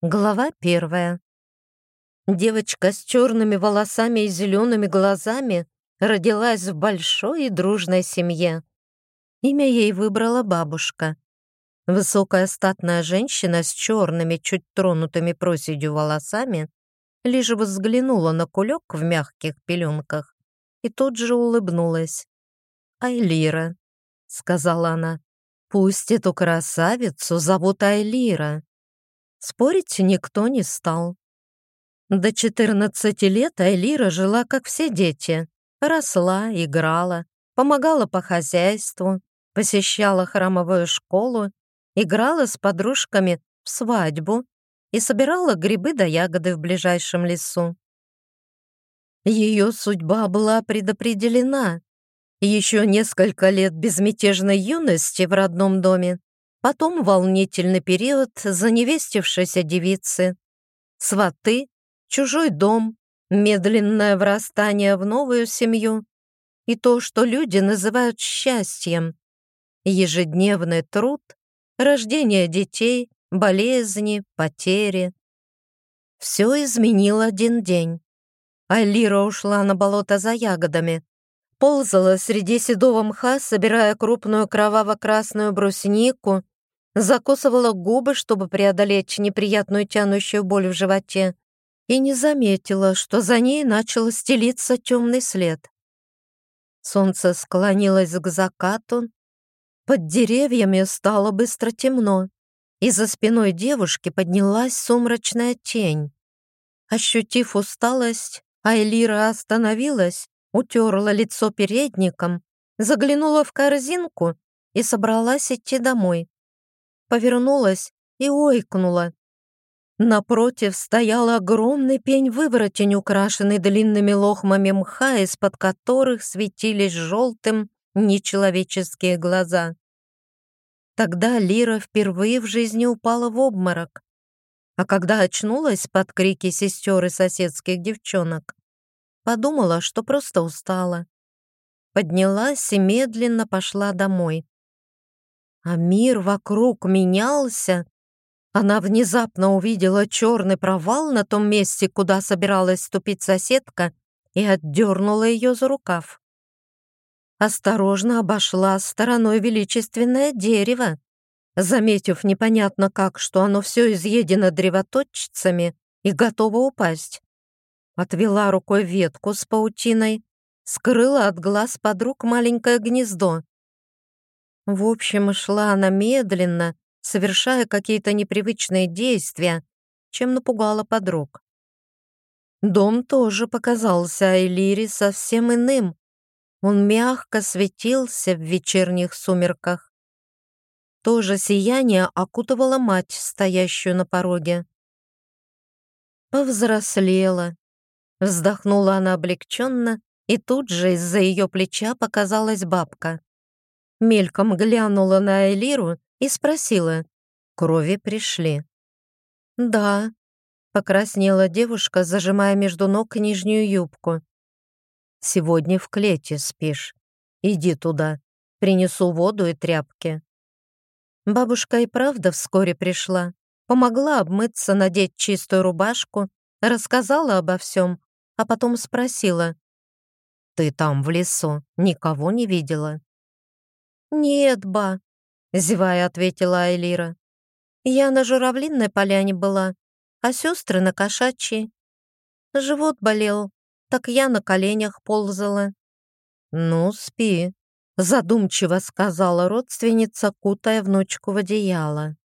Глава 1. Девочка с черными волосами и зелеными глазами родилась в большой и дружной семье. Имя ей выбрала бабушка. Высокая статная женщина с черными, чуть тронутыми проседью волосами лишь взглянула на кулек в мягких пеленках и тут же улыбнулась. «Айлира», — сказала она, — «пусть эту красавицу зовут Айлира». Спорить никто не стал. До 14 лет Айлира жила, как все дети. Росла, играла, помогала по хозяйству, посещала храмовую школу, играла с подружками в свадьбу и собирала грибы да ягоды в ближайшем лесу. Ее судьба была предопределена. Еще несколько лет безмятежной юности в родном доме, потом волнительный период заневестившейся девицы, сваты, чужой дом, медленное врастание в новую семью и то, что люди называют счастьем, ежедневный труд, рождение детей, болезни, потери. Все изменил один день. Айлира ушла на болото за ягодами, ползала среди седого мха, собирая крупную кроваво-красную бруснику, закусывала губы, чтобы преодолеть неприятную тянущую боль в животе, и не заметила, что за ней начал стелиться темный след. Солнце склонилось к закату, под деревьями стало быстро темно, и за спиной девушки поднялась сумрачная тень. Ощутив усталость, Айлира остановилась, утерла лицо передником, заглянула в корзинку и собралась идти домой. Повернулась и ойкнула. Напротив стоял огромный пень-выворотень, украшенный длинными лохмами мха, из-под которых светились желтым нечеловеческие глаза. Тогда Лира впервые в жизни упала в обморок, а когда очнулась под крики сестер и соседских девчонок, подумала, что просто устала. Поднялась и медленно пошла домой. А мир вокруг менялся. Она внезапно увидела черный провал на том месте, куда собиралась ступить соседка, и отдернула ее за рукав. Осторожно обошла стороной величественное дерево, заметив непонятно как, что оно все изъедено древоточцами и готово упасть. Отвела рукой ветку с паутиной, скрыла от глаз подруг маленькое гнездо. В общем, шла она медленно, совершая какие-то непривычные действия, чем напугала подруг. Дом тоже показался Айлире совсем иным. Он мягко светился в вечерних сумерках. То же сияние окутывало мать, стоящую на пороге. Повзрослела. Вздохнула она облегченно, и тут же из-за ее плеча показалась бабка. Мельком глянула на Айлиру и спросила: «Крови пришли?» «Да», — покраснела девушка, зажимая между ног нижнюю юбку. «Сегодня в клете спишь. Иди туда, принесу воду и тряпки». Бабушка и правда вскоре пришла, помогла обмыться, надеть чистую рубашку, рассказала обо всем, а потом спросила: «Ты там, в лесу, никого не видела?» «Нет, ба», — зевая ответила Айлира. «Я на Журавлиной поляне была, а сестры на Кошачьей. Живот болел, так я на коленях ползала». «Ну, спи», — задумчиво сказала родственница, кутая внучку в одеяло.